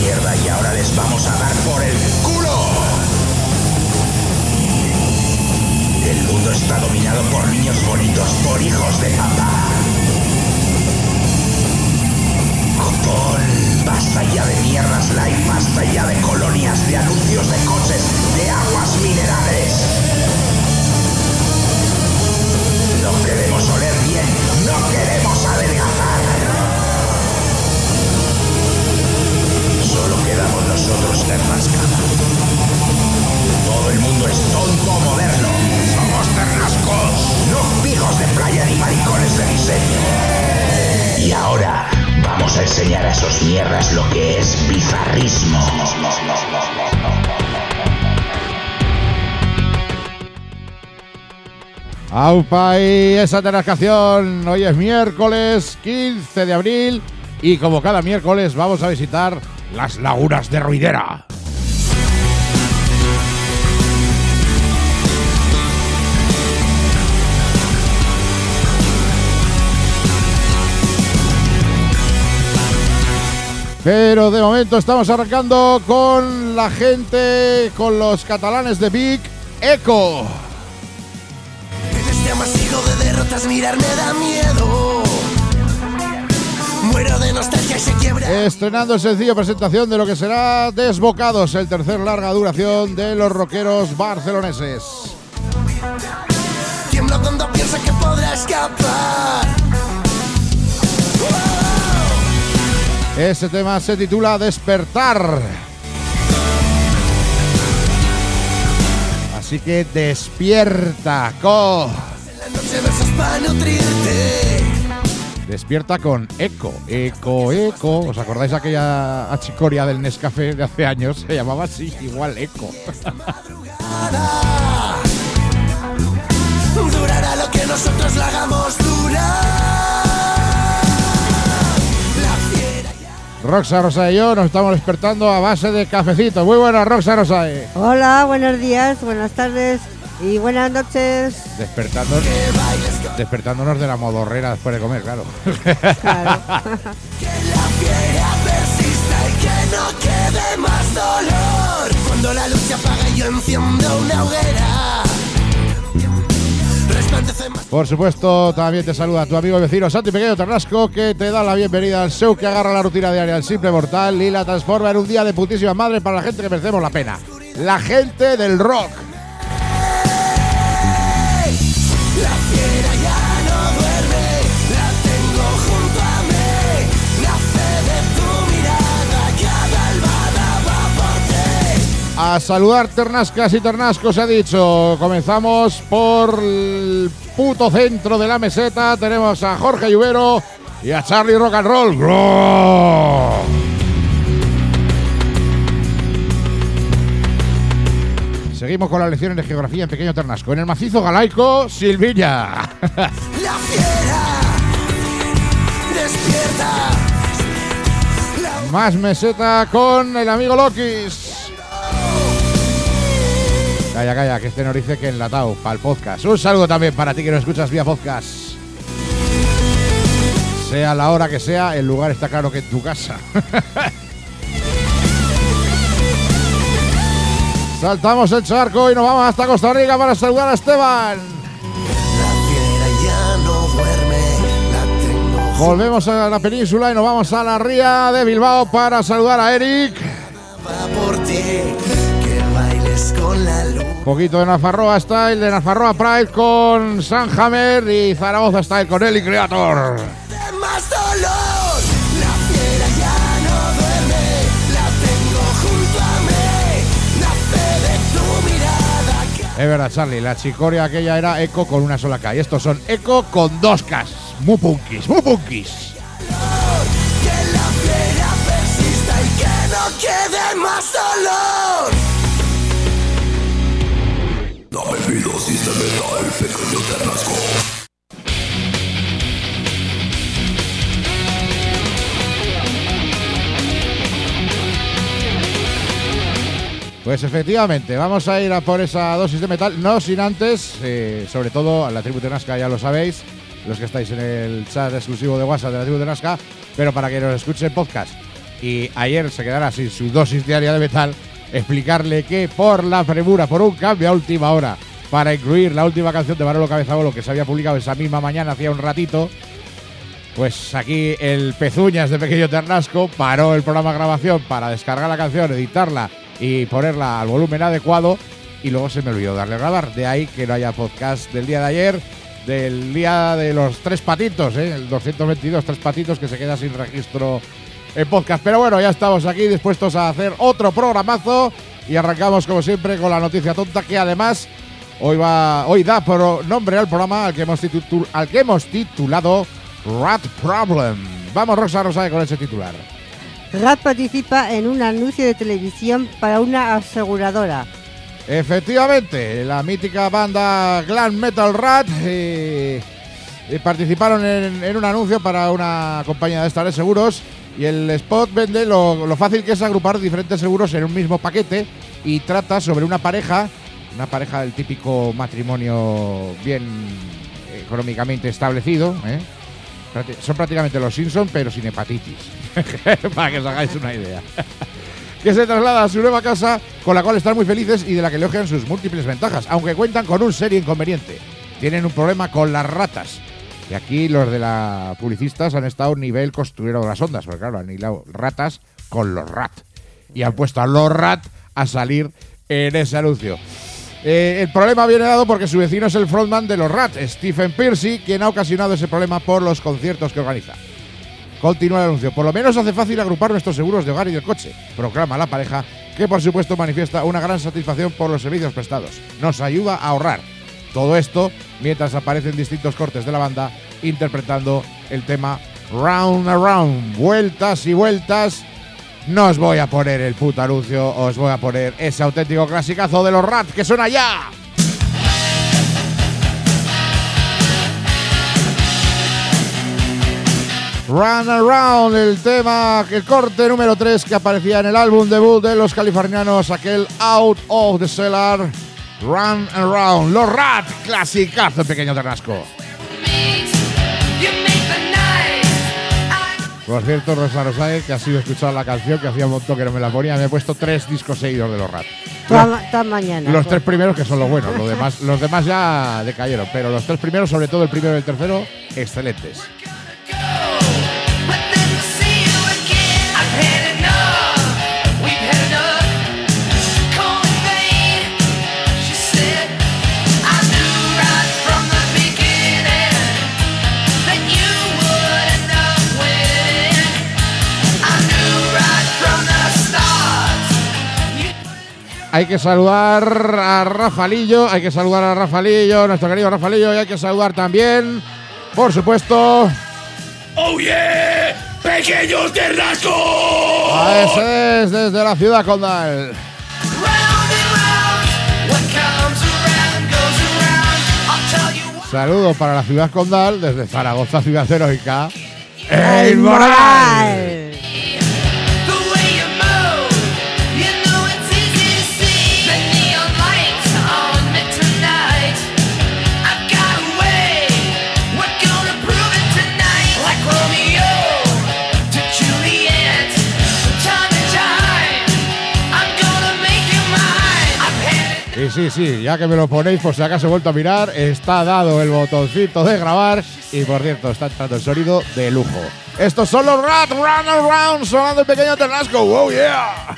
mierda y ahora les vamos a dar por el culo. El mundo está dominado por niños bonitos, por hijos de papá. Copón, basta ya de mierdas light, basta ya de colonias, de anuncios de coches, de aguas minerales. No queremos oler bien, no queremos adelgazar. Solo quedamos nosotros, Ternasca. Todo el mundo es tonto moderno. Somos ternascos, no hijos de playa ni maricones de diseño. Y ahora vamos a enseñar a esos mierdas lo que es bizarrismo. ¡Aupa! Y esa Ternascación. Hoy es miércoles 15 de abril y como cada miércoles vamos a visitar las lagunas de Ruidera. Pero de momento estamos arrancando con la gente, con los catalanes de Vic, Eco. En este amasijo de derrotas mirar me da miedo. Muero de nostalgia y se quiebra. Estrenando el sencillo presentación de lo que será Desbocados, el tercer larga duración de los rockeros barceloneses. Tiemblo cuando pienso que podrá escapar. Ese tema se titula Despertar. Así que despierta, Co. La noche versos para nutrirte. Despierta con Eco. Eco, Eco. ¿Os acordáis de aquella achicoria del Nescafé de hace años? Se llamaba así, igual Eco. Durará lo que nosotros la hagamos durar. Roxa, Rosa y yo nos estamos despertando a base de cafecito. Muy buenas, Roxa, Rosa. Hola, buenos días, buenas tardes y buenas noches. Despertándonos de la modorrera después de comer, claro. Claro. Que la fiera persista y que no quede más dolor. Cuando la luz se apaga yo enciendo una hoguera. Por supuesto, también te saluda tu amigo y vecino Santi Pequeño Ternasco, que te da la bienvenida al show que agarra la rutina diaria del simple mortal y la transforma en un día de putísima madre para la gente que merecemos la pena. La gente del rock. La fiera ya no duerme, la tengo junto a mí. La fe de tu mirada, cada albada va por ti. A saludar ternascas y ternascos, he dicho. Comenzamos por el puto centro de la meseta. Tenemos a Jorge Lluvero y a Charlie Rock and Roll. ¡Grooo! Seguimos con las lecciones de geografía en Pequeño Ternasco. En el macizo galaico, Silvilla. La fiera despierta. Más meseta con el amigo Lokis. Calla, calla, que este nos dice que enlatado para el podcast. Un saludo también para ti que nos escuchas vía podcast. Sea la hora que sea, el lugar está claro que en tu casa. Saltamos el charco y nos vamos hasta Costa Rica para saludar a Esteban. La fiera ya no duerme, la tengo. Volvemos a la península y nos vamos a la ría de Bilbao para saludar a Eric. Va por ti, que bailes con la luz. Poquito de Nafarroa Style, de Nafarroa Pride con Sanhammer y Zaragoza Style con Eli Creator. De más dolor, la fiera ya no duerme, la tengo junto a mí. La fe de tu mirada. Es verdad, Charlie, la chicoria aquella era Eco con una sola K y estos son Eco con dos Ks. Muy punkis, muy punkis. Que la fiera persista y que no quede más dolor. No me pido System Metal, Pequeño Ternasco. Pues efectivamente, vamos a ir a por esa dosis de metal, no sin antes, sobre todo a la tribu Ternasca, ya lo sabéis, los que estáis en el chat exclusivo de WhatsApp de la tribu Ternasca, pero para que nos escuchen podcast y ayer se quedara sin su dosis diaria de metal, explicarle que por la premura, por un cambio a última hora, para incluir la última canción de Manolo Cabezabolo que se había publicado esa misma mañana, hacía un ratito, pues aquí el Pezuñas de Pequeño Ternasco paró el programa de grabación para descargar la canción, editarla y ponerla al volumen adecuado, y luego se me olvidó darle a grabar. De ahí que no haya podcast del día de ayer, del día de los 3 patitos, el 222, 3 patitos, que se queda sin registro en podcast. Pero bueno, ya estamos aquí dispuestos a hacer otro programazo y arrancamos como siempre con la noticia tonta, que además hoy da por nombre al programa al que hemos titulado Rat Problem. Vamos, Rosa Rosae, con ese titular. Rat participa en un anuncio de televisión para una aseguradora. Efectivamente, la mítica banda glam metal Rat participaron en un anuncio para una compañía de estas de seguros, y el spot vende lo fácil que es agrupar diferentes seguros en un mismo paquete, y trata sobre una pareja del típico matrimonio bien económicamente establecido, Son prácticamente los Simpson, pero sin hepatitis, para que os hagáis una idea. Que se traslada a su nueva casa, con la cual están muy felices y de la que elogian sus múltiples ventajas, aunque cuentan con un serio inconveniente. Tienen un problema con las ratas. Y aquí los de la publicistas han estado nivel costurero de las ondas, porque claro, han hilado ratas con los rat. Y han puesto a los rat a salir en ese anuncio. El problema viene dado porque su vecino es el frontman de los rat, Stephen Pearcy, quien ha ocasionado ese problema por los conciertos que organiza. Continúa el anuncio. Por lo menos hace fácil agrupar nuestros seguros de hogar y del coche, proclama la pareja, que por supuesto manifiesta una gran satisfacción por los servicios prestados. Nos ayuda a ahorrar. Todo esto mientras aparecen distintos cortes de la banda interpretando el tema Round Around. Vueltas y vueltas. No os voy a poner el puto anuncio, os voy a poner ese auténtico clasicazo de los Rat que suena ya. Run Around, el tema, el corte número 3 que aparecía en el álbum debut de los californianos, aquel Out of the Cellar. Run Around, los Rat, clasicazo en Pequeño Ternasco. Por cierto, Rosa Rosae, que ha sido escuchar la canción, que hacía un montón que no me la ponía, me he puesto 3 discos seguidos de los Rat. Toda mañana. Los 3 primeros, que son los buenos, los demás ya decayeron, pero los 3 primeros, sobre todo el primero y el tercero, excelentes. Hay que saludar a Rafalillo, nuestro querido Rafalillo, y hay que saludar también, por supuesto, ¡Oh yeah! ¡Pequeño Ternasco! A ese es desde la ciudad condal. Saludo para la ciudad condal desde Zaragoza, ciudad heroica, El Moral. Sí, ya que me lo ponéis, por si acaso he vuelto a mirar, está dado el botoncito de grabar y, por cierto, está entrando el sonido de lujo. Estos son los Rat, Run Around, sonando el Pequeño Ternasco. ¡Wow, yeah!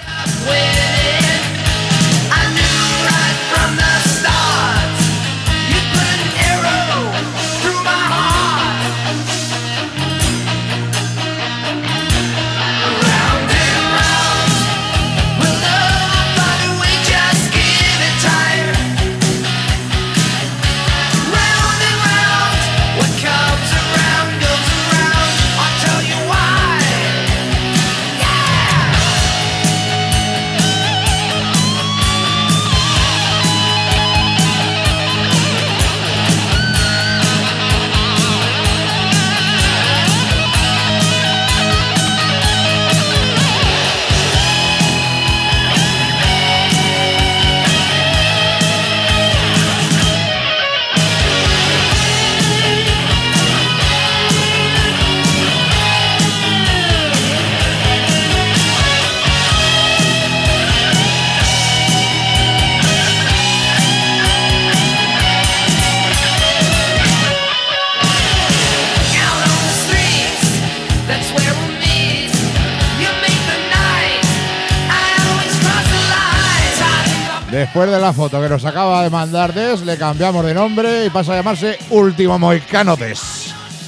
Después de la foto que nos acaba de mandar Des, le cambiamos de nombre y pasa a llamarse Último Moicano Des.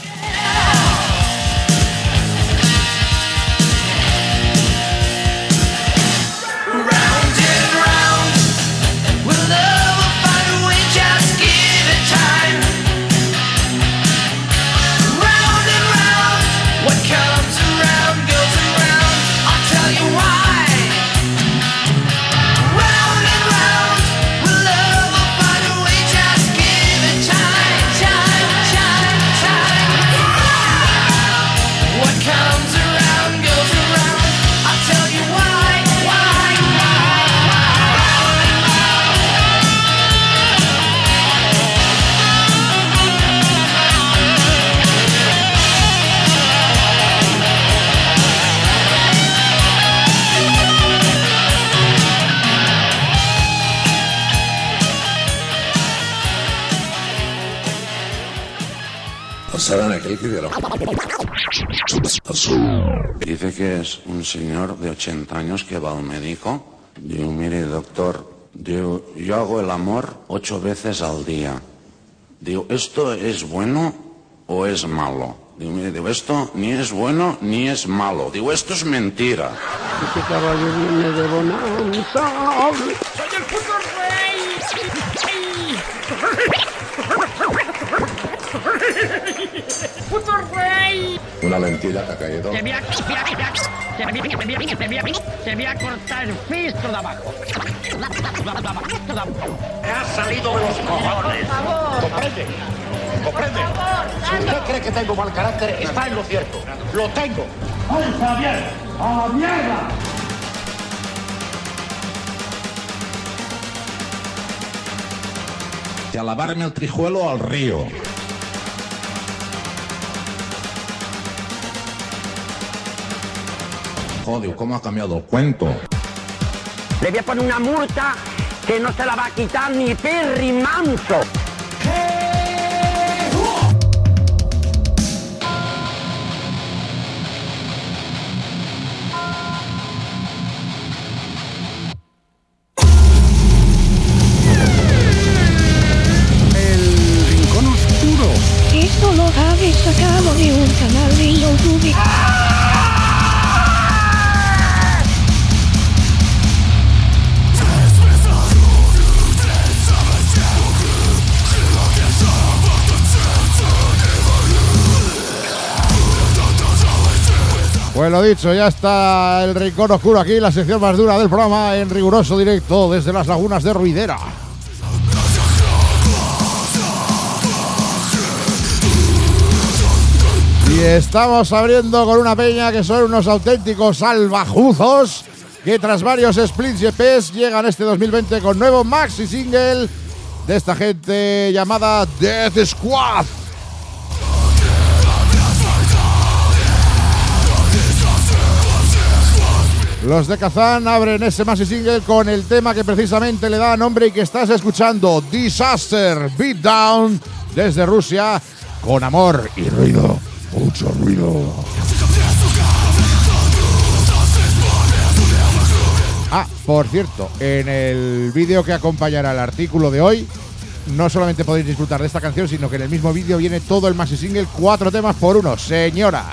Dice que es un señor de 80 años que va al médico. Digo, mire, doctor, digo, yo hago el amor 8 veces al día. Digo, ¿esto es bueno o es malo? Digo, mire, digo, esto ni es bueno ni es malo. Digo, esto es mentira. Este caballo viene de bonanza. ¡Soy el puto rey! ¡Puto rey! Una mentira que ha caído. Te voy a cortar el fisto de abajo. Me ha salido de los cojones. ¿Comprende? ¿Comprende? Si usted cree que tengo mal carácter, está en lo cierto. Lo tengo. ¡Ay, Javier! ¡A la mierda! Y a lavarme el trijuelo al río. Joder, ¿cómo ha cambiado el cuento? Le voy a poner una multa que no se la va a quitar ni Perry Manso. El rincón oscuro. Esto lo habéis sacado de un canal de YouTube. Pues lo dicho, ya está el rincón oscuro aquí, la sección más dura del programa en riguroso directo desde las lagunas de Ruidera. Y estamos abriendo con una peña que son unos auténticos salvajuzos que tras varios splits y EPs llegan este 2020 con nuevo maxi single de esta gente llamada Death Squad. Los de Kazán abren ese maxi single con el tema que precisamente le da nombre y que estás escuchando, Disaster Beatdown, desde Rusia, con amor y ruido, mucho ruido. Ah, por cierto, en el vídeo que acompañará el artículo de hoy, no solamente podéis disfrutar de esta canción, sino que en el mismo vídeo viene todo el maxi single, 4 temas por 1, señora.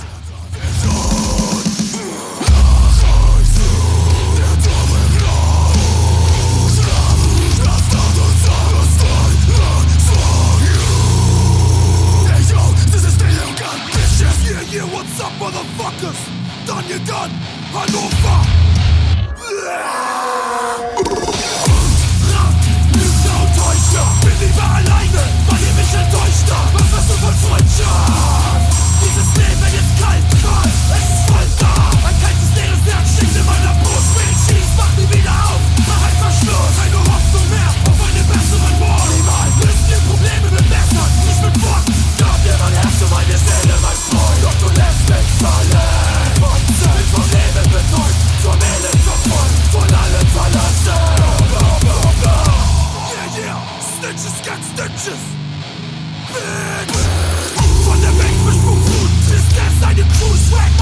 Von der Welt bespuckt, ist er seine Crew swag.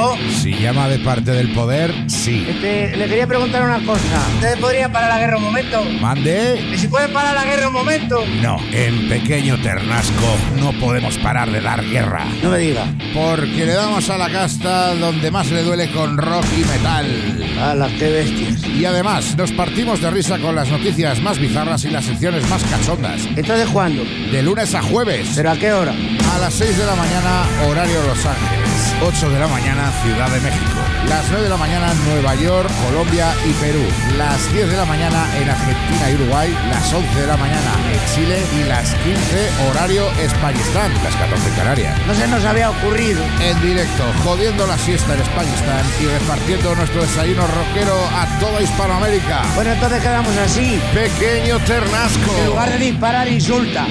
digo? Si llama de parte del poder, sí. Le quería preguntar una cosa. ¿Ustedes podrían parar la guerra un momento? ¿Mande? ¿Y si pueden parar la guerra un momento? No, en Pequeño Ternasco no podemos parar de dar guerra. No me diga. Porque le damos a la casta donde más le duele con rock y metal. ¡Hala, qué bestias! Y además, nos partimos de risa con las noticias más bizarras y las secciones más cachondas. ¿Entonces cuándo? De lunes a jueves. ¿Pero a qué hora? A las 6 de la mañana, horario Los Ángeles. 8 de la mañana, Ciudad de México. Las 9 de la mañana, Nueva York, Colombia y Perú. Las 10 de la mañana en Argentina y Uruguay. Las 11 de la mañana en Chile. Y las 15, horario Españistán. Las 14 en Canarias. No se nos había ocurrido. En directo, jodiendo la siesta en Españistán y repartiendo nuestro desayuno rockero a toda Hispanoamérica. Bueno, entonces quedamos así. Pequeño Ternasco. En lugar de disparar, insulta.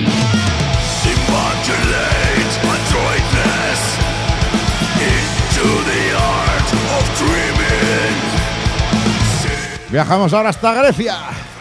Viajamos ahora hasta Grecia.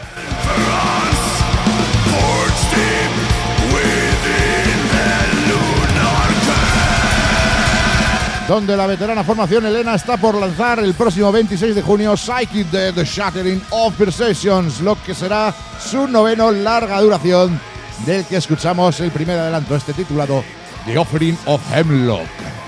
Donde la veterana formación Helena está por lanzar el próximo 26 de junio Psychic de The Shattering of Perceptions, lo que será su 9º larga duración, del que escuchamos el primer adelanto, este titulado The Offering of Hemlock.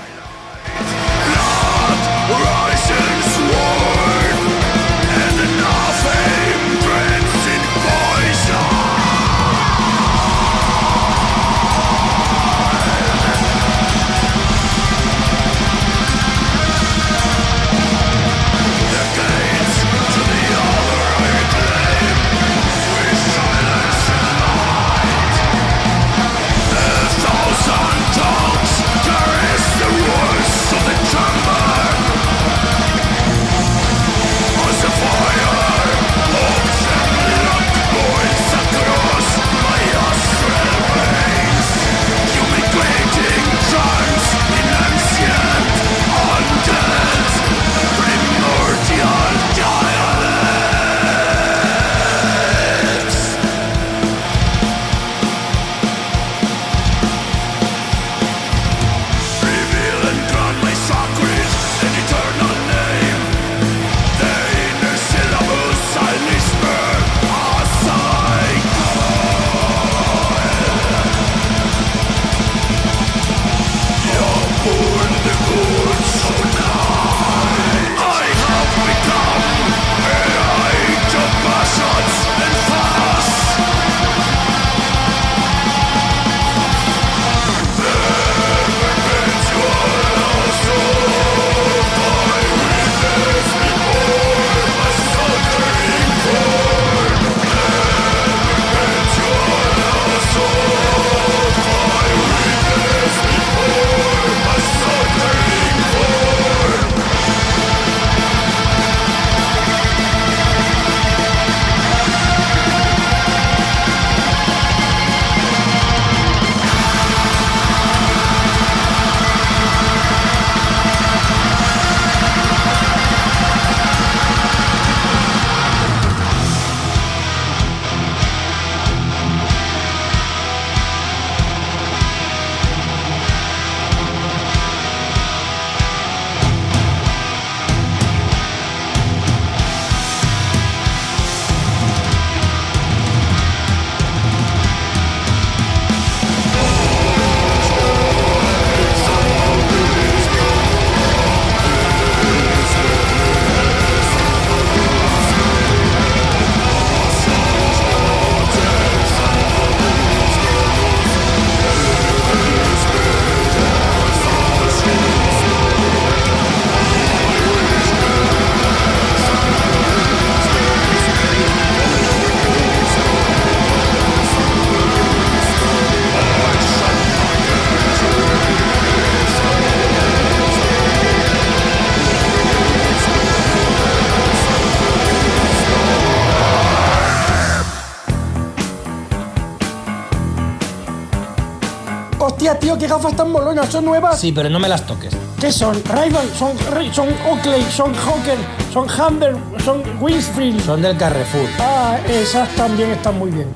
Hostia, tío, qué gafas tan molonas, ¿son nuevas? Sí, pero no me las toques. ¿Qué son? Ray-Ban, son Oakley, son Hawker, son Humber, son Winfield. Son del Carrefour. Ah, esas también están muy bien.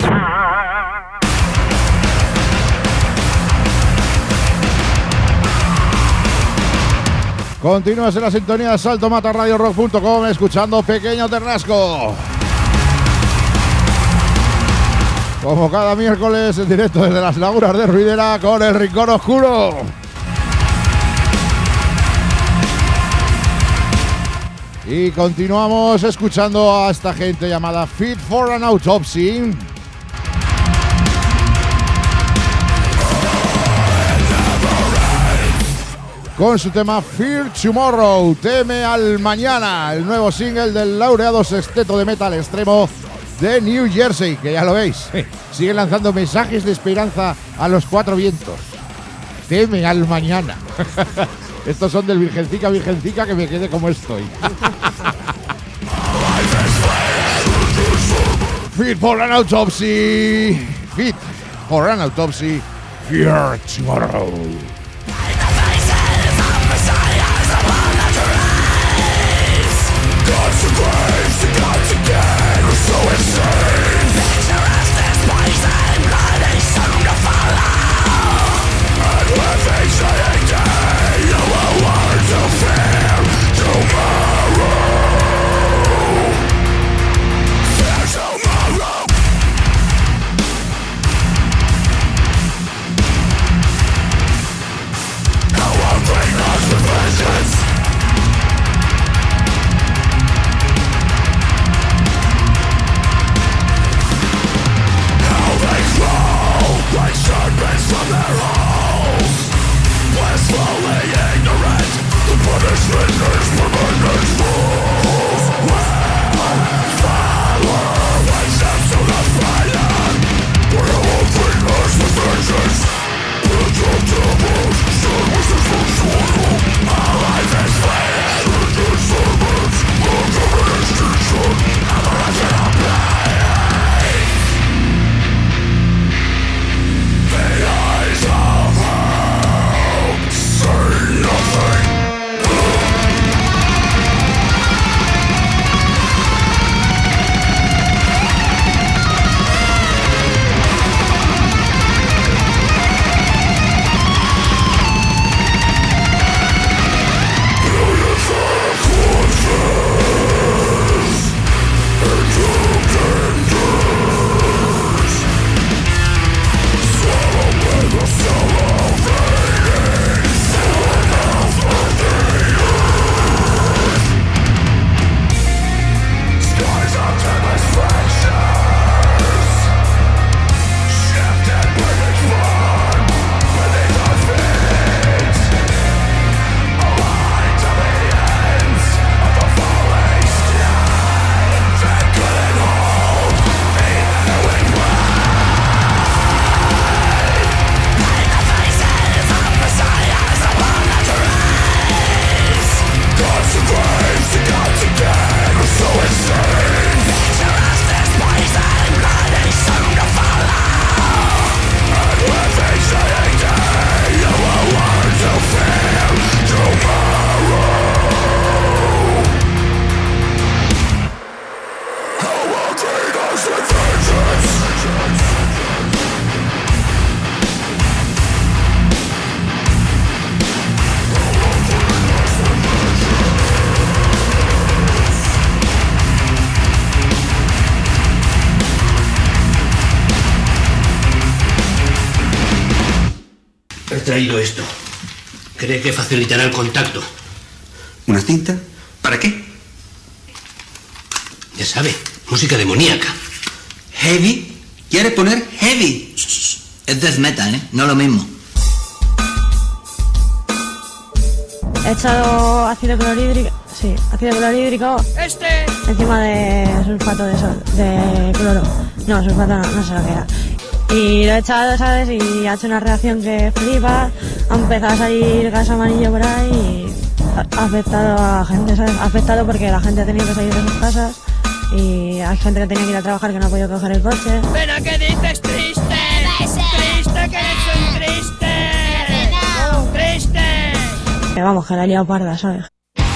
Continúas en la sintonía de saltomatarradiorock.com escuchando Pequeño Ternasco. Como cada miércoles en directo desde las Lagunas de Ruidera con el Rincón Oscuro. Y continuamos escuchando a esta gente llamada Fit for an Autopsy. Con su tema Fear Tomorrow, teme al mañana, el nuevo single del laureado sexteto de metal extremo de New Jersey, que ya lo veis, sigue lanzando mensajes de esperanza a los cuatro vientos. Teme al mañana. Estos son del Virgencica, Virgencica, que me quede como estoy. Fit for an Autopsy. Fit for an Autopsy. Fear Tomorrow. God's grace to God's again, we're so insane. Nature has this poison, bloody soon to follow. And with each dying day, you will learn to fear tomorrow. Fear tomorrow. How will bring us with vengeance? Like serpents from their holes, blissfully ignorant, the punishment is permanent rules. Well, follow my steps to the fire, where I will bring us with vengeance. Indestructible, stand with this full. Our life is flesh, the servants, the government extinction, and the rest of the planet. The eyes of hope say nothing. Billions of corpses into genders. Swallow the salivating mouth of the earth. Skies of demonstrations, shifted burning form beneath our feet. Aligned to the ends of the falling sky that couldn't hold the echoing God's grace to God's again, we're so insane. Nature has this poison, bloody soon to follow. And with each dying day, you will learn to fear tomorrow. How will treat us with vengeance? He traído esto. ¿Cree que facilitará el contacto? ¿Una cinta? ¿Para qué? Ya sabe, música demoníaca. ¿Heavy? ¿Quiere poner heavy? Es death metal, ¿eh? No lo mismo. He echado ácido clorhídrico. Sí, ácido clorhídrico. Encima de sulfato de cloro. No, sulfato no sé lo que era. Y lo he echado, ¿sabes? Y ha hecho una reacción que flipa. Ha empezado a salir gas amarillo por ahí y ha afectado a la gente, ¿sabes? Ha afectado porque la gente ha tenido que salir de sus casas y hay gente que tenía que ir a trabajar que no ha podido coger el coche. ¿Pero qué dices, triste? Triste, que soy triste. No, triste. Que vamos, que la he liado parda, ¿sabes?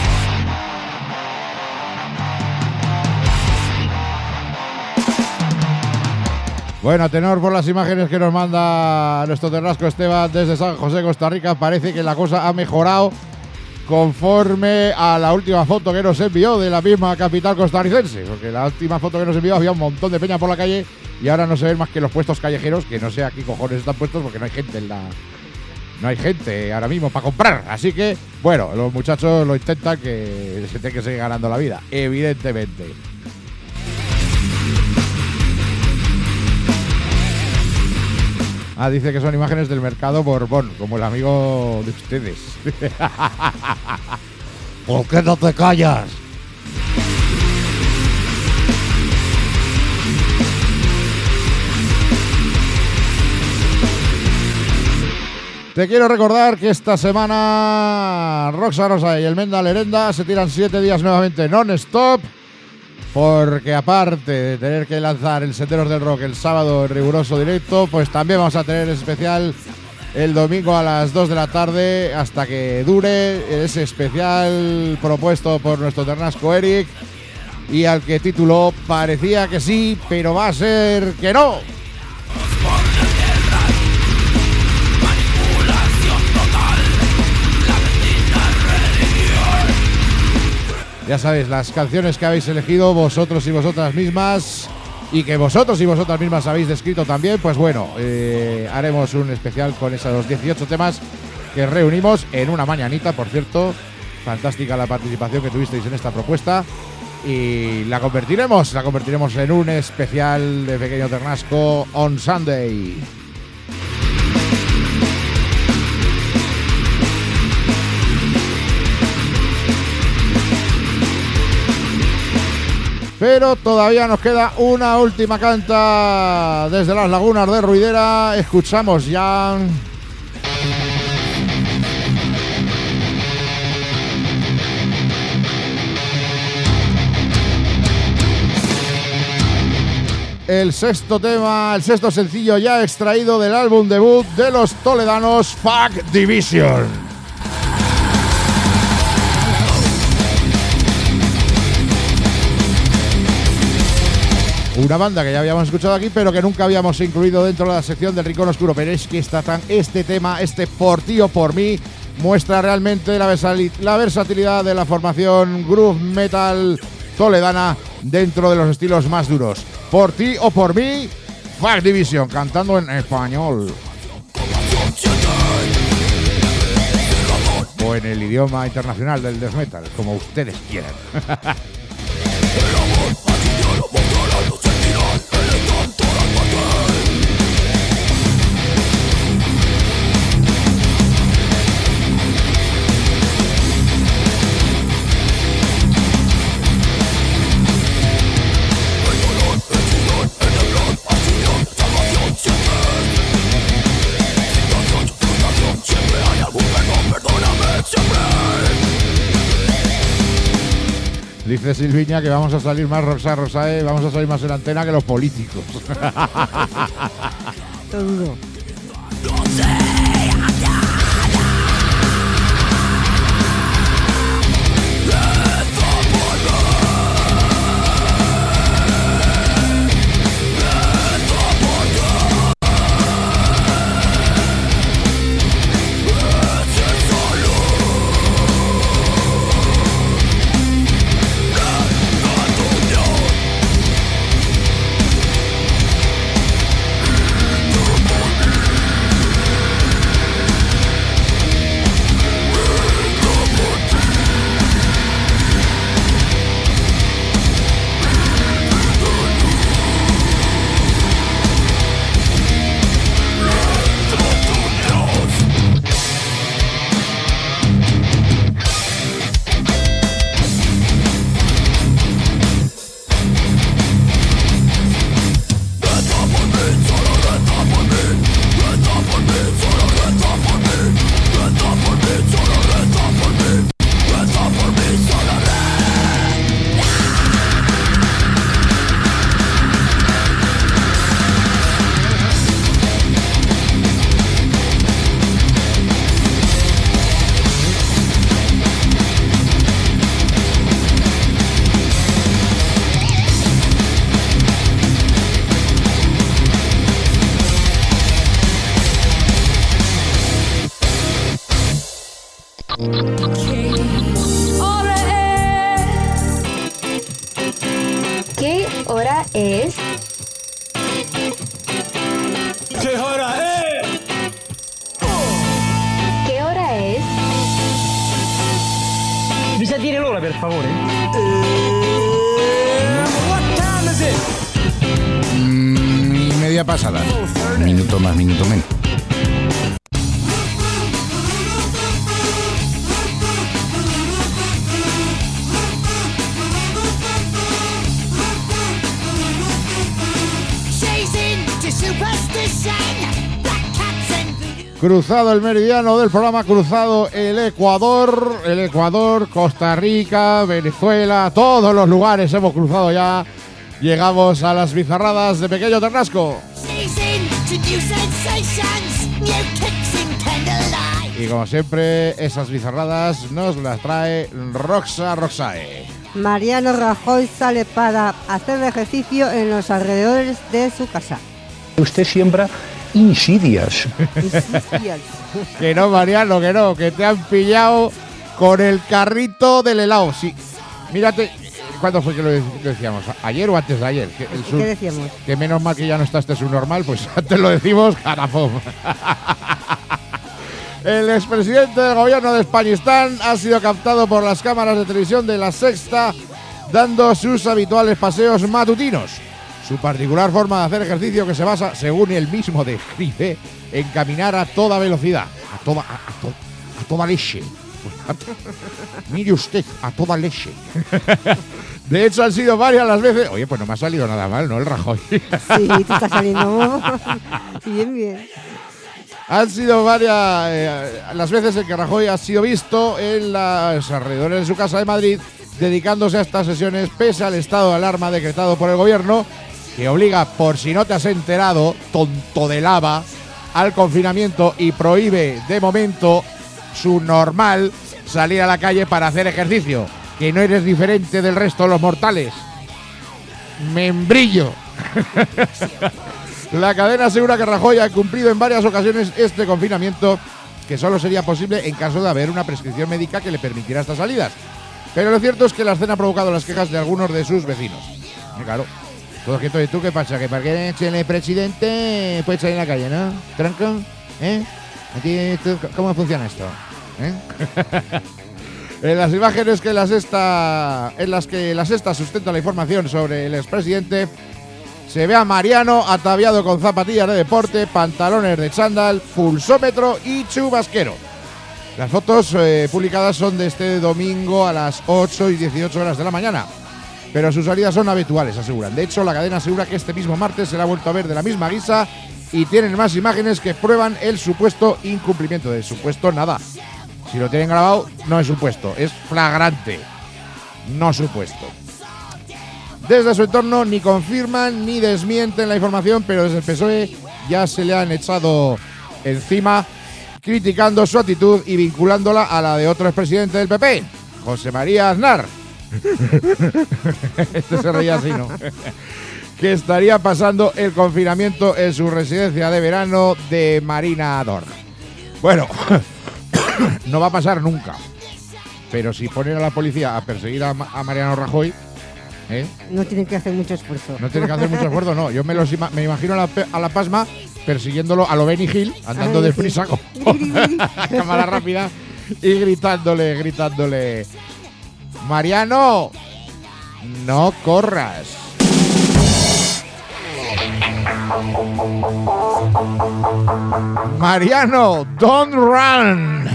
Bueno, a tenor por las imágenes que nos manda nuestro Ternasco Esteban desde San José, Costa Rica, parece que la cosa ha mejorado conforme a la última foto que nos envió de la misma capital costarricense, porque la última foto que nos envió había un montón de peña por la calle y ahora no se ven más que los puestos callejeros, que no sé a qué cojones están puestos porque no hay gente no hay gente ahora mismo para comprar. Así que, bueno, los muchachos lo intentan, que se tiene que seguir ganando la vida, evidentemente. Dice que son imágenes del mercado Borbón, como el amigo de ustedes. ¿Por qué no te callas? Te quiero recordar que esta semana Roxa Rosa y el Menda Lerenda se tiran 7 días nuevamente non-stop, porque aparte de tener que lanzar el Senderos del Rock el sábado en riguroso directo, pues también vamos a tener especial el domingo a las 2 de la tarde hasta que dure ese especial propuesto por nuestro Ternasco Eric y al que tituló Parecía que sí, pero va a ser que no. Ya sabéis, las canciones que habéis elegido vosotros y vosotras mismas y que vosotros y vosotras mismas habéis descrito también, pues bueno, haremos un especial con esos 18 temas que reunimos en una mañanita, por cierto. Fantástica la participación que tuvisteis en esta propuesta y la convertiremos en un especial de Pequeño Ternasco on Sunday. Pero todavía nos queda una última canta desde las lagunas de Ruidera. Escuchamos ya el sexto tema, el sexto sencillo ya extraído del álbum debut de los toledanos Fuck Division. Una banda que ya habíamos escuchado aquí, pero que nunca habíamos incluido dentro de la sección del Rincón Oscuro. Pero es que este tema, Por ti o por mí, muestra realmente la versatilidad de la formación groove metal toledana dentro de los estilos más duros. Por ti o por mí, Fuck Division, cantando en español. O en el idioma internacional del death metal, como ustedes quieran. Dice Silviña que vamos a salir más Rosae, vamos a salir más en antena que los políticos. Todo. King hora es? ¿Qué hora es? ¿Qué hora es? Bisa dire l'ora, per favore? Media pasada. Minuto más, minuto menos. Cruzado el meridiano del programa, cruzado el Ecuador, Costa Rica, Venezuela, todos los lugares hemos cruzado ya. Llegamos a las bizarradas de Pequeño Ternasco. Y como siempre, esas bizarradas nos las trae Roxae. Mariano Rajoy sale para hacer ejercicio en los alrededores de su casa. Usted siembra insidias. Que no, Mariano, que no, que te han pillado con el carrito del helado. Sí, mírate, ¿cuándo fue que lo decíamos? ¿Ayer o antes de ayer? ¿Qué decíamos? Que menos mal que ya no está este subnormal, pues antes lo decimos, carafón. El expresidente del gobierno de Españistán ha sido captado por las cámaras de televisión de La Sexta dando sus habituales paseos matutinos. Su particular forma de hacer ejercicio que se basa, según él mismo describe, en caminar a toda velocidad, a toda leche. Mire usted, a toda leche. De hecho, han sido varias las veces. Oye, pues no me ha salido nada mal, ¿no? El Rajoy. Sí, te está saliendo bien. Han sido varias las veces en que Rajoy ha sido visto en los alrededores de su casa de Madrid dedicándose a estas sesiones pese al estado de alarma decretado por el gobierno, que obliga, por si no te has enterado, tonto de lava, al confinamiento y prohíbe de momento su normal salir a la calle para hacer ejercicio. Que no eres diferente del resto de los mortales. Membrillo. La cadena asegura que Rajoy ha cumplido en varias ocasiones este confinamiento, que solo sería posible en caso de haber una prescripción médica que le permitiera estas salidas. Pero lo cierto es que la escena ha provocado las quejas de algunos de sus vecinos. Y claro, todo quieto. ¿Y tú qué pasa? ¿Que para qué el presidente puede salir en la calle, no? ¿Tranco? ¿A ti cómo funciona esto? En las imágenes en las que La Sexta sustenta la información sobre el expresidente, se ve a Mariano ataviado con zapatillas de deporte, pantalones de chándal, pulsómetro y chubasquero. Las fotos publicadas son de este domingo a las 8 y 18 horas de la mañana, pero sus salidas son habituales, aseguran. De hecho, la cadena asegura que este mismo martes se la ha vuelto a ver de la misma guisa y tienen más imágenes que prueban el supuesto incumplimiento. De supuesto, nada. Si lo tienen grabado, no es supuesto, es flagrante, no supuesto. Desde su entorno ni confirman ni desmienten la información, pero desde el PSOE ya se le han echado encima, criticando su actitud y vinculándola a la de otro expresidente del PP, José María Aznar. Este se reía así, ¿no? Que estaría pasando el confinamiento en su residencia de verano de Marina d'Or. Bueno, no va a pasar nunca. Pero si ponen a la policía a perseguir a Mariano Rajoy, no tienen que hacer mucho esfuerzo. No tienen que hacer mucho esfuerzo, no. Yo me imagino a la Pasma persiguiéndolo a lo Benny Hill, andando deprisa con a cámara rápida y gritándole: Mariano, no corras. Mariano, don't run.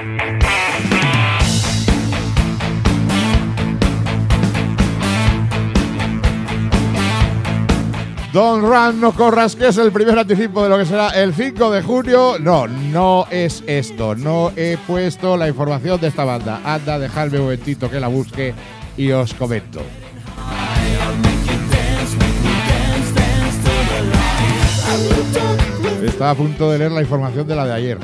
Don't run, no corras, que es el primer anticipo de lo que será el 5 de junio. No es esto. No he puesto la información de esta banda. Anda, dejadme un momentito que la busque y os comento. Estaba a punto de leer la información de la de ayer.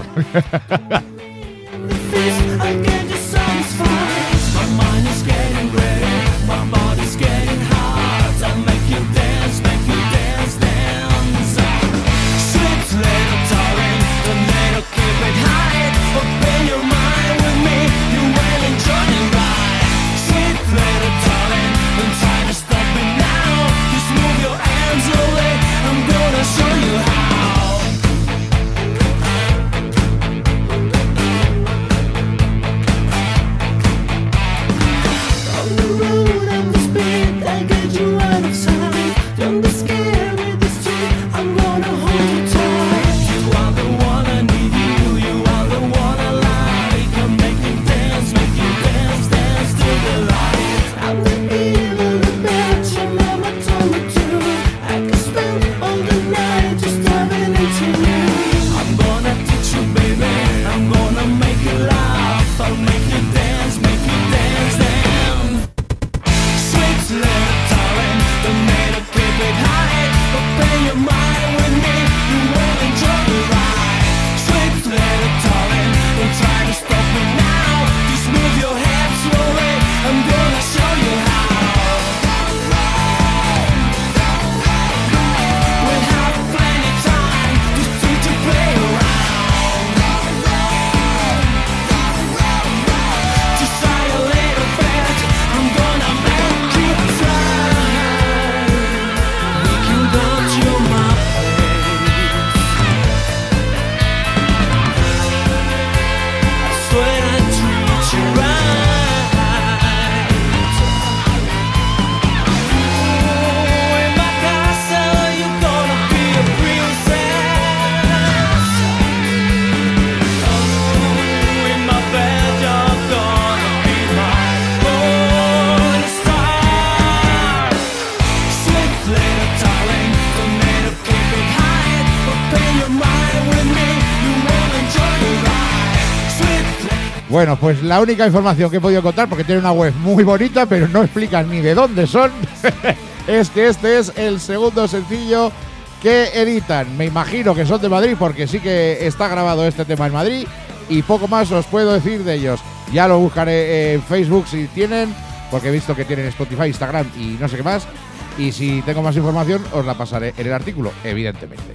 Bueno, pues la única información que he podido contar, porque tiene una web muy bonita, pero no explican ni de dónde son, es que este es el segundo sencillo que editan. Me imagino que son de Madrid, porque sí que está grabado este tema en Madrid, y poco más os puedo decir de ellos. Ya lo buscaré en Facebook si tienen, porque he visto que tienen Spotify, Instagram y no sé qué más. Y si tengo más información, os la pasaré en el artículo, evidentemente.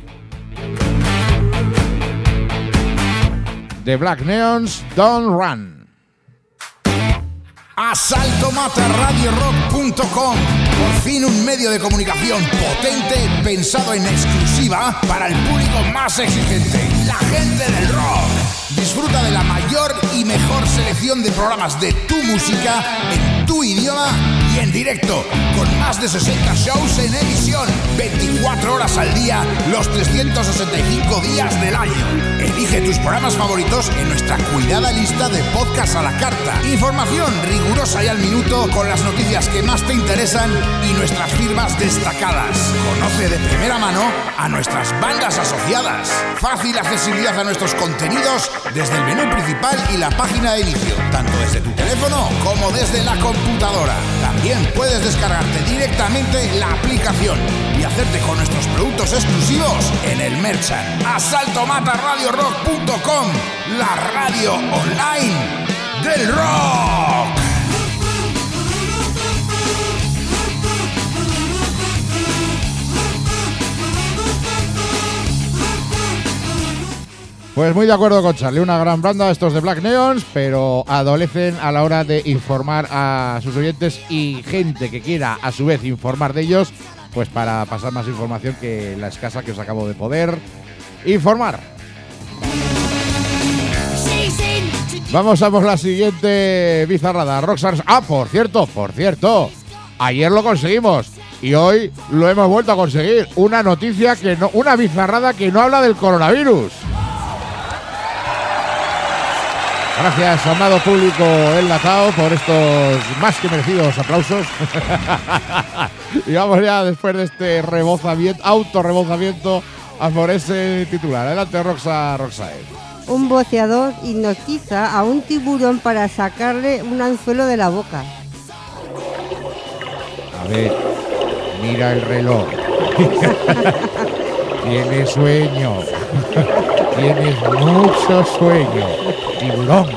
The Black Neons, Don't Run. AsaltoMataRadioRock.com. Por fin un medio de comunicación potente pensado en exclusiva para el público más exigente, la gente del rock. Disfruta de la mayor y mejor selección de programas de tu música en tu idioma y en directo, con más de 60 shows en emisión, 24 horas al día, los 365 días del año. Elige tus programas favoritos en nuestra cuidada lista de podcast a la carta. Información rigurosa y al minuto con las noticias que más te interesan y nuestras firmas destacadas. Conoce de primera mano a nuestras bandas asociadas. Fácil accesibilidad a nuestros contenidos desde el menú principal y la página de inicio, tanto desde tu teléfono como desde la computadora. También puedes descargarte directamente la aplicación y hacerte con nuestros productos exclusivos en el Merchant. AsaltoMataRadioRock.com, la radio online del rock. Pues muy de acuerdo con Charlie, una gran banda estos de Black Neons, pero adolecen a la hora de informar a sus oyentes y gente que quiera a su vez informar de ellos, pues para pasar más información que la escasa que os acabo de poder informar. Vamos a por la siguiente bizarrada, Rockstars. Por cierto, ayer lo conseguimos y hoy lo hemos vuelto a conseguir. Una noticia que no, una bizarrada que no habla del coronavirus. Gracias, amado público enlatado, por estos más que merecidos aplausos. Y vamos ya, después de este autorrebozamiento, a por ese titular. Adelante, Roxae. Un boceador hipnotiza a un tiburón para sacarle un anzuelo de la boca. A ver, mira el reloj. Tienes sueño. Tienes mucho sueño, tiburón.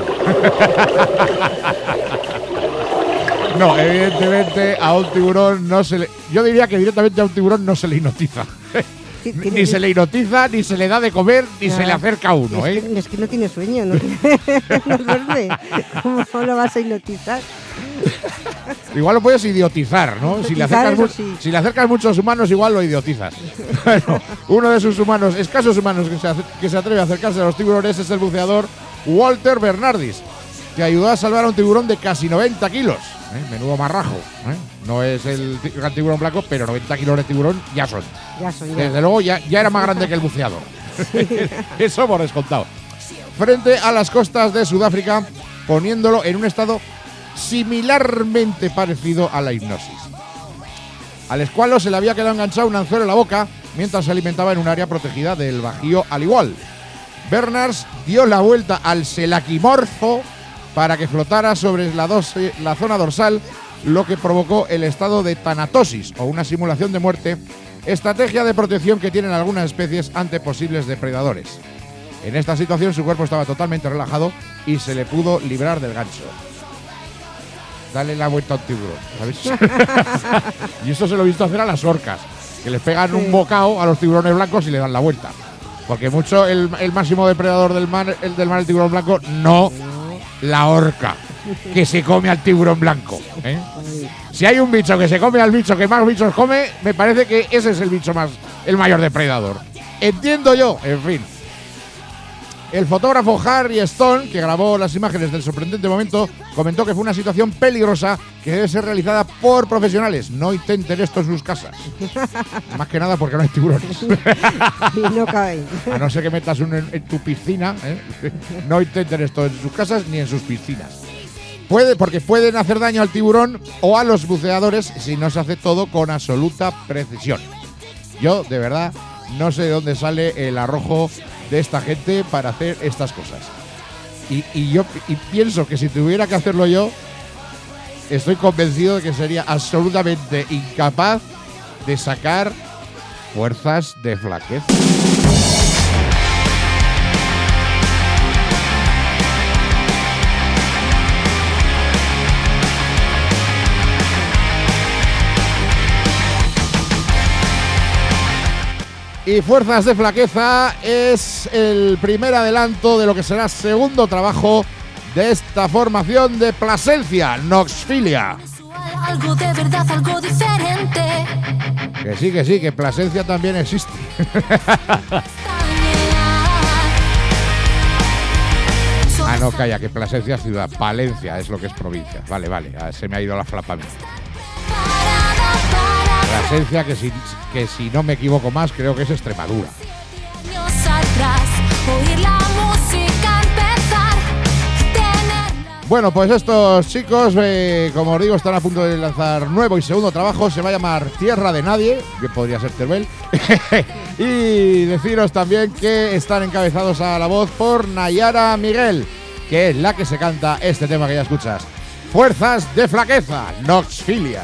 No, evidentemente a un tiburón no se le... Yo diría que directamente a un tiburón no se le hipnotiza. Ni se le hipnotiza, ni se le da de comer, ni se le acerca a uno, Es que no tiene sueño, no duerme. ¿Cómo lo vas a hipnotizar? Igual lo puedes idiotizar, ¿no? Si le acercas mucho a sus manos, igual lo idiotizas. Bueno, uno de sus escasos humanos que se atreve a acercarse a los tiburones es el buceador Walter Bernardis, que ayudó a salvar a un tiburón de casi 90 kilos. Menudo marrajo. No es el gran tiburón blanco, pero 90 kilos de tiburón ya son. Desde luego ya era más grande que el buceador. Sí. Eso por descontado. Frente a las costas de Sudáfrica, poniéndolo en un estado similarmente parecido a la hipnosis. Al escualo se le había quedado enganchado un anzuelo en la boca mientras se alimentaba en un área protegida del Bajío al igual. Bernards dio la vuelta al selaquimorfo para que flotara sobre la zona dorsal, lo que provocó el estado de tanatosis o una simulación de muerte, estrategia de protección que tienen algunas especies ante posibles depredadores. En esta situación su cuerpo estaba totalmente relajado y se le pudo librar del gancho. Dale la vuelta a un tiburón, ¿sabes? Y eso se lo he visto hacer a las orcas, que les pegan un bocado a los tiburones blancos y le dan la vuelta. Porque mucho el máximo depredador del mar, el tiburón blanco, no la orca, que se come al tiburón blanco. Si hay un bicho que se come al bicho que más bichos come, me parece que ese es el bicho el mayor depredador. Entiendo yo, en fin. El fotógrafo Harry Stone, que grabó las imágenes del sorprendente momento, comentó que fue una situación peligrosa que debe ser realizada por profesionales. No intenten esto en sus casas. Más que nada porque no hay tiburones. Y no caben. A no ser que metas uno en tu piscina, ¿eh? No intenten esto en sus casas ni en sus piscinas. Porque pueden hacer daño al tiburón o a los buceadores si no se hace todo con absoluta precisión. Yo, de verdad, no sé de dónde sale el arrojo de esta gente para hacer estas cosas. Y yo pienso que si tuviera que hacerlo yo, estoy convencido de que sería absolutamente incapaz de sacar fuerzas de flaqueza. Y Fuerzas de Flaqueza es el primer adelanto de lo que será segundo trabajo de esta formación de Plasencia, Knoxfilia. Algo de verdad, algo diferente. Que sí, que Plasencia también existe. Ah, no, calla, que Plasencia es ciudad. Palencia es lo que es provincia. Vale, se me ha ido la flapa a mí. Plasencia, que si no me equivoco más, creo que es Extremadura. Bueno, pues estos chicos, como os digo, están a punto de lanzar nuevo y segundo trabajo. Se va a llamar Tierra de Nadie, que podría ser Teruel. Y deciros también que están encabezados a la voz por Nayara Miguel, que es la que se canta este tema que ya escuchas. Fuerzas de Flaqueza, Knoxfilia.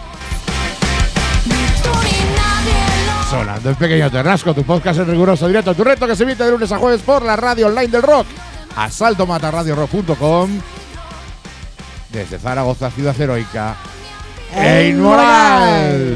Sonando en Pequeño Ternasco, tu podcast en riguroso directo, tu reto que se emite de lunes a jueves por la radio online del rock, asaltomatarradiorock.com, desde Zaragoza, ciudad heroica e inmoral.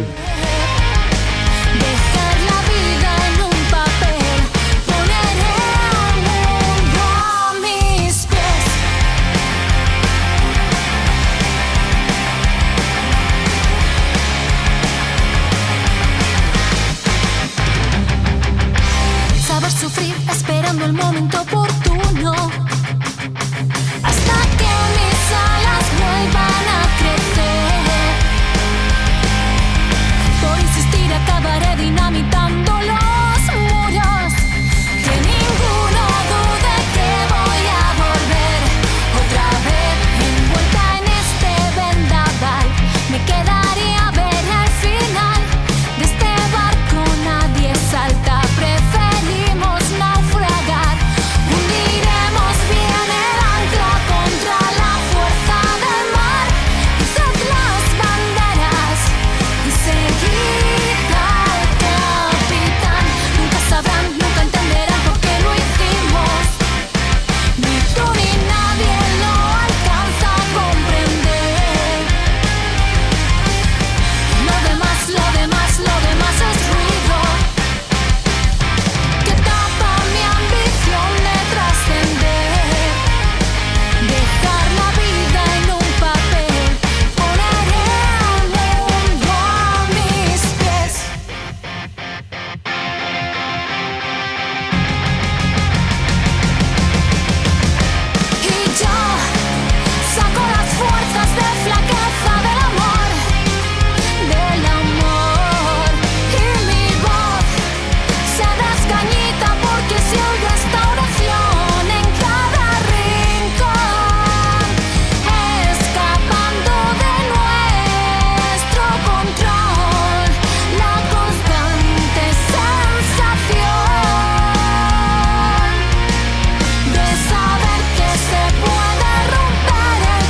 Sufrir esperando el momento oportuno hasta que mis alas vuelvan a crecer. Por insistir acabaré dinamitando los muros. Que ninguno dude que voy a volver otra vez envuelta en este vendaval. Me quedaría a ver al final de este barco nadie salta. Preferimos naufragar, hundiremos bien el ancla contra la fuerza del mar. Izad las banderas y seguid al capitán. Nunca sabrán, nunca entenderán por qué lo hicimos. Ni tú ni nadie lo alcanza a comprender. Lo demás es ruido que tapa mi ambición de trascender. Dejar la vida en un papel, poner el mundo a mis pies. Y yo saco las fuerzas de flaqueza del amor, y mi voz se desgañita porque si hay restauración en cada rincón, escapando de nuestro control, la constante sensación de saber que se puede romper el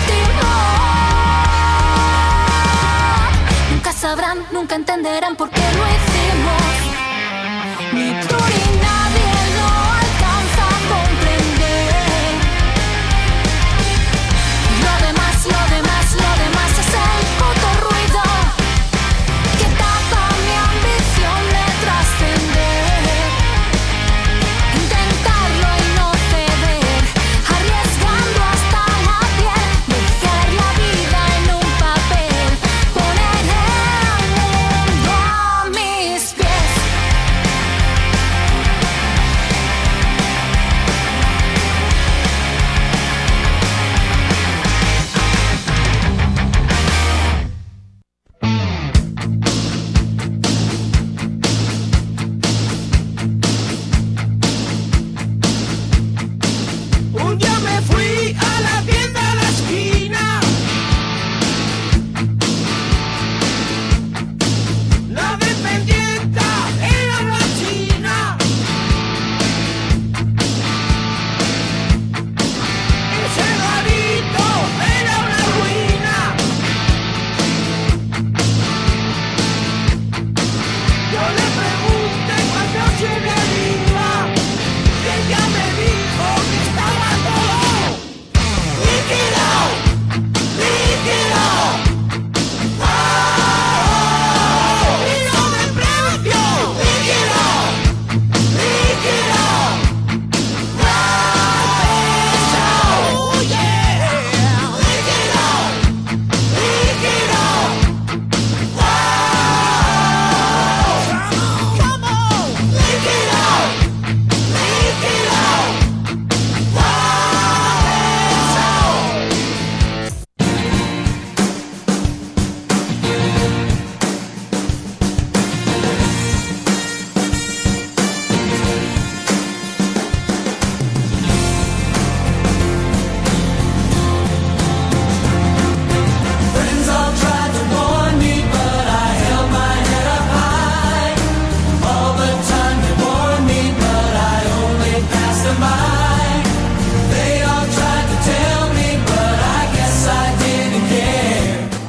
timón. Nunca sabrán, nunca entenderán por qué lo hicimos. Ni tú ni nadie lo alcanza a comprender. Lo demás es el puto ruido que tapa mi ambición de trascender. Intentarlo y no ceder, arriesgando hasta la piel. Dejar la vida en un papel, poner el mundo a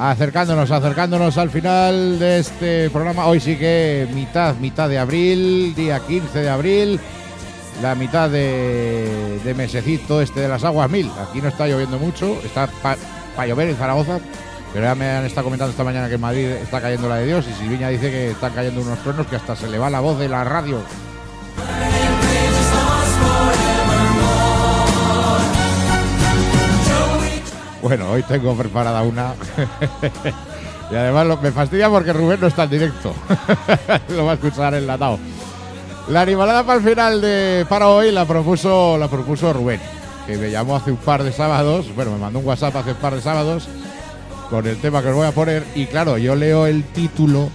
Acercándonos al final de este programa. Hoy sí que mitad de abril, día 15 de abril, la mitad de mesecito de las aguas 1000. Aquí no está lloviendo mucho, está para llover en Zaragoza, pero ya me han estado comentando esta mañana que en Madrid está cayendo la de Dios, y Silviña dice que están cayendo unos truenos que hasta se le va la voz de la radio. Bueno, hoy tengo preparada una y además me fastidia porque Rubén no está en directo. Lo va a escuchar enlatado. La animalada para el final para hoy la propuso Rubén, que me llamó hace un par de sábados. Bueno, me mandó un WhatsApp hace un par de sábados con el tema que os voy a poner. Y claro, yo leo el título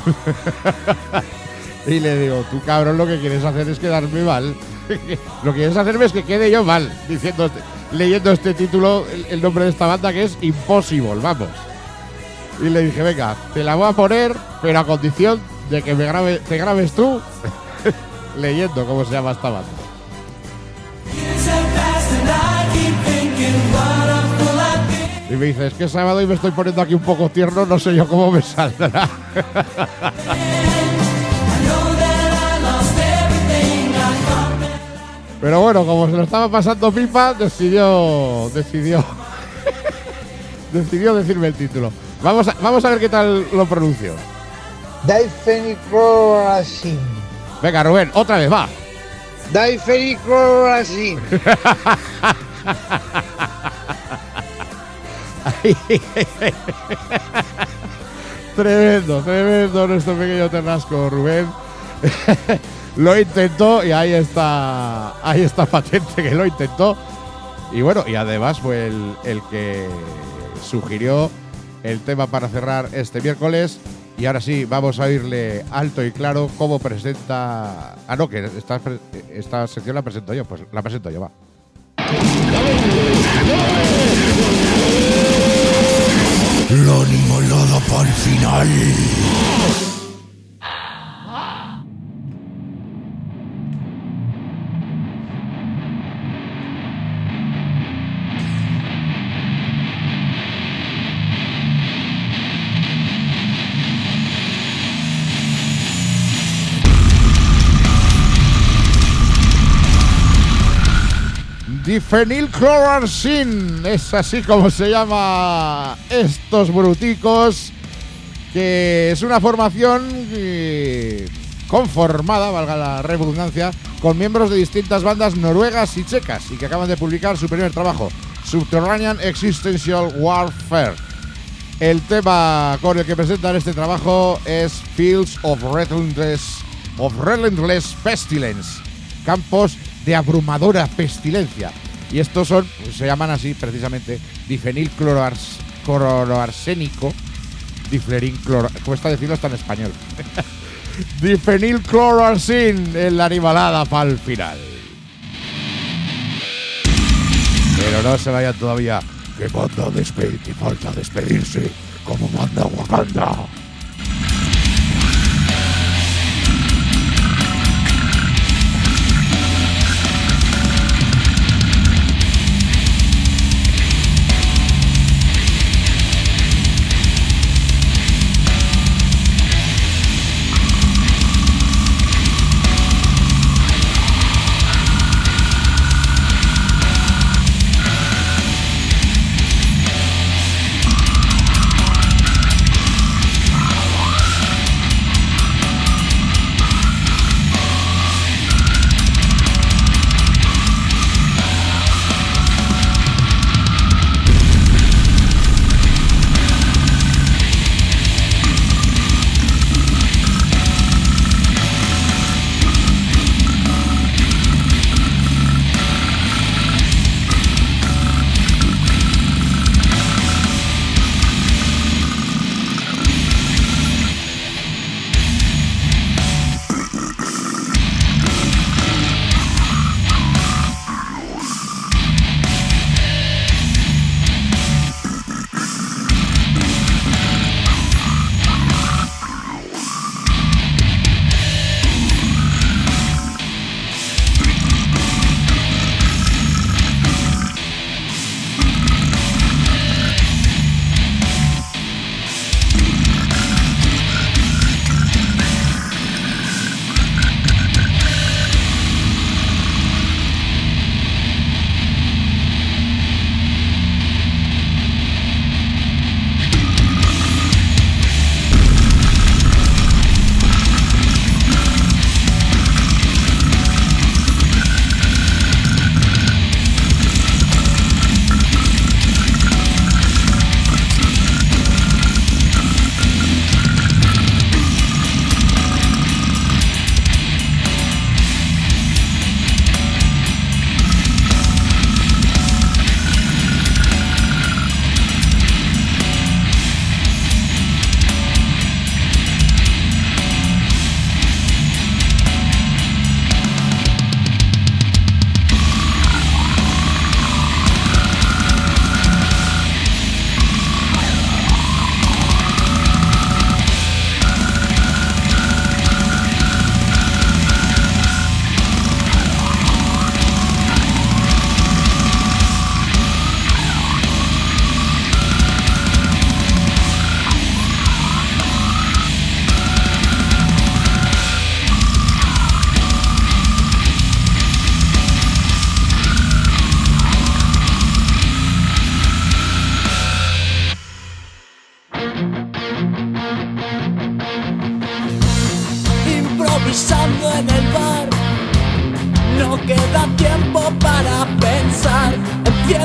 y le digo, tú cabrón, lo que quieres hacer es quedarme mal. Lo que quieres hacerme es que quede yo mal leyendo este título, el nombre de esta banda, que es Impossible, vamos. Y le dije, venga, te la voy a poner, pero a condición de que te grabes tú leyendo cómo se llama esta banda. Y me dice, es que es sábado y me estoy poniendo aquí un poco tierno, no sé yo cómo me saldrá. Pero bueno, como se lo estaba pasando pipa, decidió decirme el título. Vamos a ver qué tal lo pronuncio. Difeniclorazine. Venga, Rubén, otra vez, va. Difeniclorazine. Tremendo nuestro pequeño Ternasco, Rubén. Lo intentó y ahí está patente que lo intentó. Y bueno, y además fue el que sugirió el tema para cerrar este miércoles. Y ahora sí, vamos a oírle alto y claro cómo presenta... Ah, no, que esta sección la presento yo. Pues la presento yo, va. La animalada para el final. Difenilclorazine, es así como se llama estos bruticos, que es una formación conformada, valga la redundancia, con miembros de distintas bandas noruegas y checas, y que acaban de publicar su primer trabajo, Subterranean Existential Warfare. El tema con el que presentan este trabajo es Fields of Relentless Pestilence, campos de abrumadora pestilencia. Y estos se llaman así precisamente difenilcloroarsénico. Cuesta decirlo hasta en español. Difenilclorazine en la animalada para el final. Pero no se vayan todavía, que falta despedirse como manda Wakanda.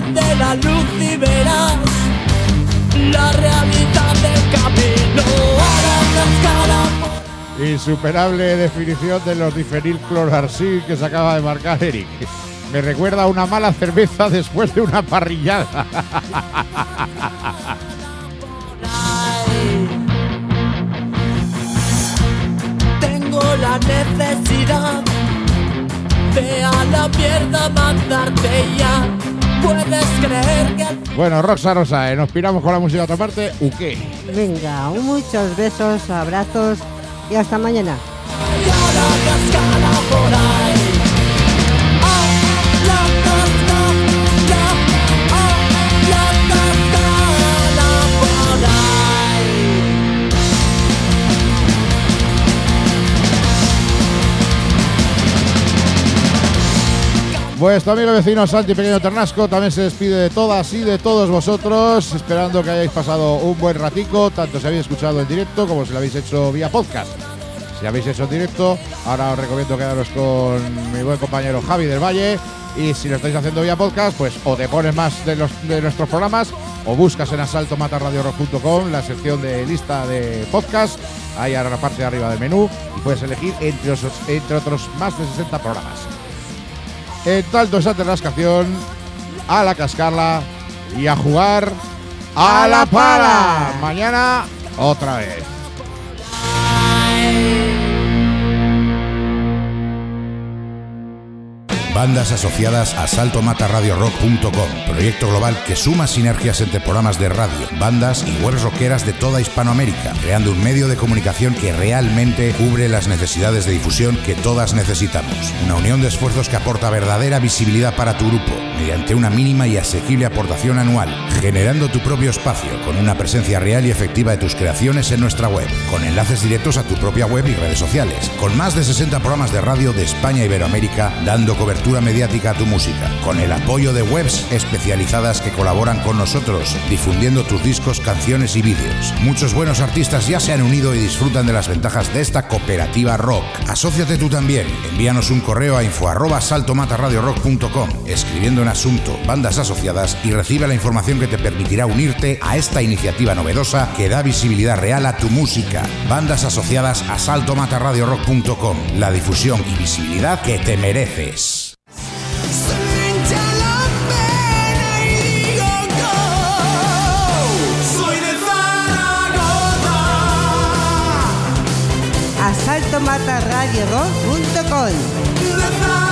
Enciende la luz y verás la realidad del camino. Ahora una escala. Insuperable definición de los difenilclorarsil que se acaba de marcar Eric. Me recuerda a una mala cerveza después de una parrillada. Tengo la necesidad de a la mierda mandarte ya. Puedes creer que... Bueno, Roxa Rosa, ¿nos piramos con la música a otra parte o qué? Venga, muchos besos, abrazos y hasta mañana. Vuestro amigo y vecino Santi Pequeño Ternasco también se despide de todas y de todos vosotros, esperando que hayáis pasado un buen ratico, tanto si habéis escuchado en directo como si lo habéis hecho vía podcast. Si habéis hecho en directo, ahora os recomiendo quedaros con mi buen compañero Javi del Valle, y si lo estáis haciendo vía podcast, pues o te pones más de nuestros programas o buscas en asaltomatarradiorock.com la sección de lista de podcast, ahí a la parte de arriba del menú, y puedes elegir entre otros más de 60 programas. En tanto esa rascación, a la cascarla y a jugar a la pala. Mañana otra vez. Bandas asociadas a saltomatarradiorock.com, proyecto global que suma sinergias entre programas de radio, bandas y webs rockeras de toda Hispanoamérica, creando un medio de comunicación que realmente cubre las necesidades de difusión que todas necesitamos. Una unión de esfuerzos que aporta verdadera visibilidad para tu grupo, mediante una mínima y asequible aportación anual, generando tu propio espacio, con una presencia real y efectiva de tus creaciones en nuestra web, con enlaces directos a tu propia web y redes sociales, con más de 60 programas de radio de España e Iberoamérica, dando cobertura mediática a tu música, con el apoyo de webs especializadas que colaboran con nosotros, difundiendo tus discos, canciones y vídeos. Muchos buenos artistas ya se han unido y disfrutan de las ventajas de esta cooperativa rock. Asóciate tú también. Envíanos un correo a info@saltomatarradiorock.com, escribiendo en asunto bandas asociadas, y recibe la información que te permitirá unirte a esta iniciativa novedosa que da visibilidad real a tu música. Bandas asociadas a saltomatarradiorock.com, la difusión y visibilidad que te mereces. Asaltomatarradiorock.com.